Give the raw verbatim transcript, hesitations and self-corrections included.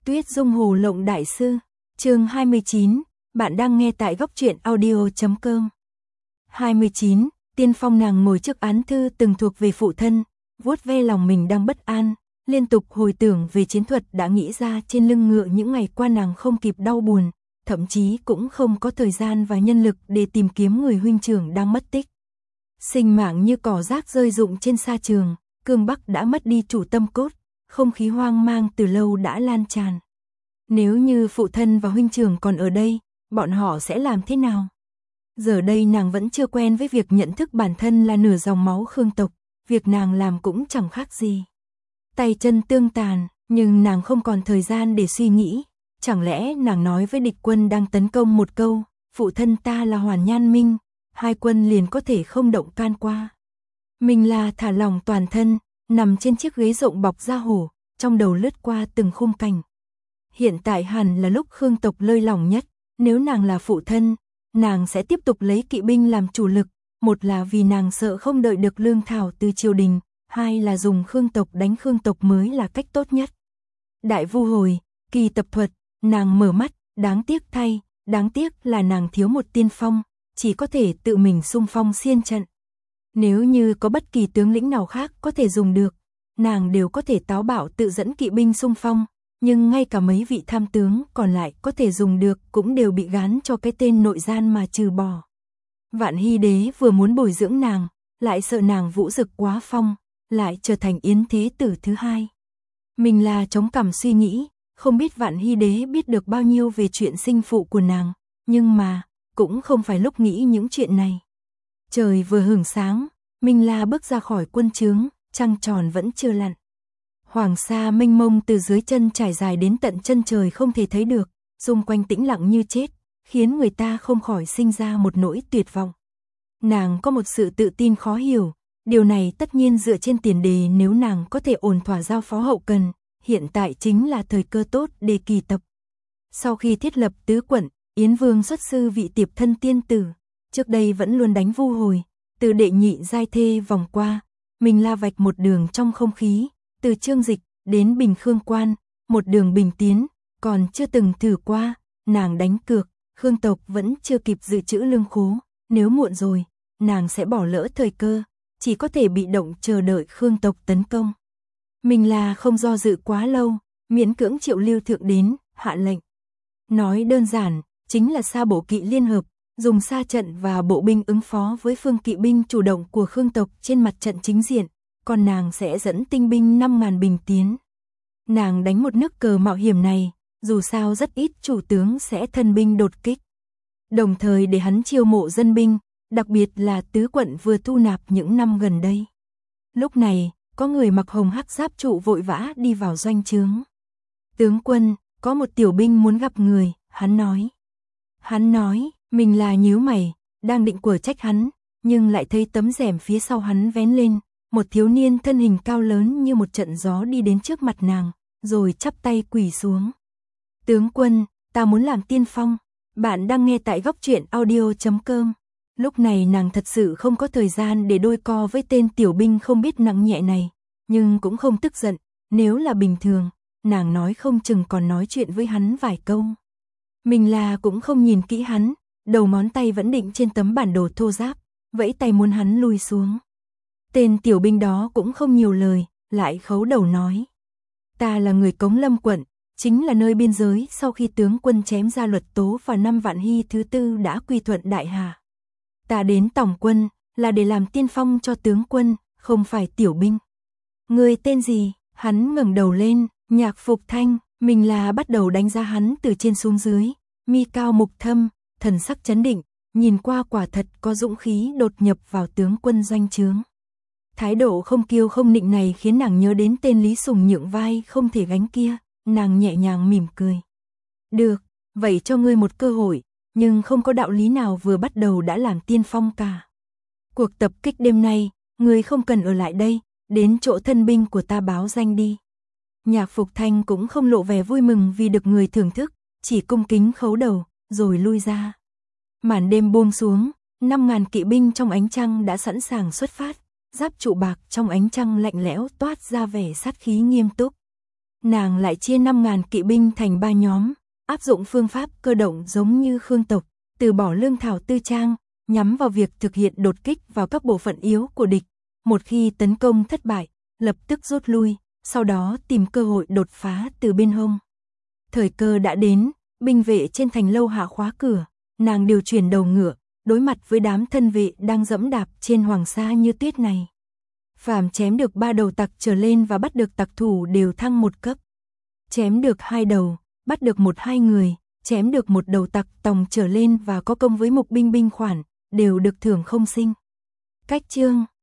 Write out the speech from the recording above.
Tuyết Dung Hồ Lộng Đại Sư, chương hai mươi chín, bạn đang nghe tại góc truyện audio chấm com. hai mươi chín, Tiên Phong. Nàng ngồi trước án thư từng thuộc về phụ thân, vuốt ve lòng mình đang bất an, liên tục hồi tưởng về chiến thuật đã nghĩ ra trên lưng ngựa những ngày qua. Nàng không kịp đau buồn, thậm chí cũng không có thời gian và nhân lực để tìm kiếm người huynh trưởng đang mất tích. Sinh mạng như cỏ rác rơi rụng trên sa trường, Cương Bắc đã mất đi chủ tâm cốt, không khí hoang mang từ lâu đã lan tràn. Nếu như phụ thân và huynh trưởng còn ở đây, bọn họ sẽ làm thế nào? Giờ đây nàng vẫn chưa quen với việc nhận thức bản thân là nửa dòng máu Khương tộc, việc nàng làm cũng chẳng khác gì. Tay chân tương tàn, nhưng nàng không còn thời gian để suy nghĩ. Chẳng lẽ nàng nói với địch quân đang tấn công một câu, phụ thân ta là Hoàn Nhan Minh, hai quân liền có thể không động can qua. Mình là thả lòng toàn thân, nằm trên chiếc ghế rộng bọc da hổ, trong đầu lướt qua từng khung cảnh. Hiện tại hẳn là lúc Khương tộc lơi lỏng nhất, nếu nàng là phụ thân, nàng sẽ tiếp tục lấy kỵ binh làm chủ lực, một là vì nàng sợ không đợi được lương thảo từ triều đình, hai là dùng Khương tộc đánh Khương tộc mới là cách tốt nhất. Đại vu hồi, kỳ tập thuật, nàng mở mắt, đáng tiếc thay, đáng tiếc là nàng thiếu một tiên phong, chỉ có thể tự mình xung phong xiên trận. Nếu như có bất kỳ tướng lĩnh nào khác có thể dùng được, nàng đều có thể táo bạo tự dẫn kỵ binh xung phong, nhưng ngay cả mấy vị tham tướng còn lại có thể dùng được cũng đều bị gán cho cái tên nội gian mà trừ bỏ. Vạn Hy đế vừa muốn bồi dưỡng nàng, lại sợ nàng vũ dực quá phong, lại trở thành Yến Thế Tử thứ hai. Mình là chống cằm suy nghĩ, không biết Vạn Hy đế biết được bao nhiêu về chuyện sinh phụ của nàng, nhưng mà, cũng không phải lúc nghĩ những chuyện này. Trời vừa hửng sáng, Minh La bước ra khỏi quân trướng, trăng tròn vẫn chưa lặn. Hoàng sa mênh mông từ dưới chân trải dài đến tận chân trời không thể thấy được, xung quanh tĩnh lặng như chết, khiến người ta không khỏi sinh ra một nỗi tuyệt vọng. Nàng có một sự tự tin khó hiểu, điều này tất nhiên dựa trên tiền đề nếu nàng có thể ổn thỏa giao phó hậu cần, hiện tại chính là thời cơ tốt để kỳ tập. Sau khi thiết lập tứ quận, Yến Vương xuất sư vị Tiệp thân tiên tử, trước đây vẫn luôn đánh vu hồi, từ đệ nhị giai thê vòng qua, mình la vạch một đường trong không khí, từ Trương Dịch đến Bình Khương Quan, một đường bình tiến, còn chưa từng thử qua, nàng đánh cược, Khương tộc vẫn chưa kịp dự trữ lương khố, nếu muộn rồi, nàng sẽ bỏ lỡ thời cơ, chỉ có thể bị động chờ đợi Khương tộc tấn công. Mình là không do dự quá lâu, miễn cưỡng triệu Lưu Thượng đến, hạ lệnh. Nói đơn giản, chính là sa bộ kỵ liên hợp, dùng sa trận và bộ binh ứng phó với phương kỵ binh chủ động của Khương tộc trên mặt trận chính diện, còn nàng sẽ dẫn tinh binh năm ngàn bình tiến. Nàng đánh một nước cờ mạo hiểm này, dù sao rất ít chủ tướng sẽ thân binh đột kích. Đồng thời để hắn chiêu mộ dân binh, đặc biệt là tứ quận vừa thu nạp những năm gần đây. Lúc này, có người mặc hồng hắc giáp trụ vội vã đi vào doanh trướng. Tướng quân, có một tiểu binh muốn gặp người, hắn nói. Hắn nói, mình là nhíu mày, đang định quở trách hắn, nhưng lại thấy tấm rèm phía sau hắn vén lên, một thiếu niên thân hình cao lớn như một trận gió đi đến trước mặt nàng, rồi chắp tay quỳ xuống. Tướng quân, ta muốn làm tiên phong, bạn đang nghe tại góc truyện audio chấm com. Lúc này nàng thật sự không có thời gian để đôi co với tên tiểu binh không biết nặng nhẹ này, nhưng cũng không tức giận, nếu là bình thường, nàng nói không chừng còn nói chuyện với hắn vài câu. Mình là cũng không nhìn kỹ hắn, đầu ngón tay vẫn định trên tấm bản đồ thô ráp, vẫy tay muốn hắn lui xuống. Tên tiểu binh đó cũng không nhiều lời, lại khấu đầu nói. Ta là người Cống Lâm quận, chính là nơi biên giới sau khi tướng quân chém ra Luật Tố và năm Vạn Hy thứ tư đã quy thuận Đại Hà. Ta đến tổng quân, là để làm tiên phong cho tướng quân, không phải tiểu binh. Người tên gì? Hắn ngẩng đầu lên, Nhạc Phục Thanh, mình là bắt đầu đánh giá hắn từ trên xuống dưới, mi cao mục thâm, thần sắc chấn định, nhìn qua quả thật có dũng khí đột nhập vào tướng quân doanh trướng. Thái độ không kiêu không nịnh này khiến nàng nhớ đến tên Lý Sùng nhượng vai không thể gánh kia, nàng nhẹ nhàng mỉm cười. Được, vậy cho ngươi một cơ hội, nhưng không có đạo lý nào vừa bắt đầu đã làm tiên phong cả. Cuộc tập kích đêm nay, ngươi không cần ở lại đây, đến chỗ thân binh của ta báo danh đi. Nhạc Phục Thanh cũng không lộ vẻ vui mừng vì được người thưởng thức, chỉ cung kính khấu đầu, rồi lui ra. Màn đêm buông xuống, năm ngàn kỵ binh trong ánh trăng đã sẵn sàng xuất phát, giáp trụ bạc trong ánh trăng lạnh lẽo toát ra vẻ sát khí nghiêm túc. nàng lại chia năm ngàn kỵ binh thành ba nhóm, áp dụng phương pháp cơ động giống như Khương tộc, từ bỏ lương thảo tư trang, nhắm vào việc thực hiện đột kích vào các bộ phận yếu của địch. Một khi tấn công thất bại, lập tức rút lui, sau đó tìm cơ hội đột phá từ bên hông. Thời cơ đã đến, binh vệ trên thành lâu hạ khóa cửa, nàng điều chuyển đầu ngựa, đối mặt với đám thân vệ đang dẫm đạp trên hoàng sa như tuyết này. Phàm chém được ba đầu tặc trở lên và bắt được tặc thủ đều thăng một cấp. Chém được hai đầu, bắt được một hai người, chém được một đầu tặc tòng trở lên và có công với mục binh binh khoản, đều được thưởng không sinh. Cách chương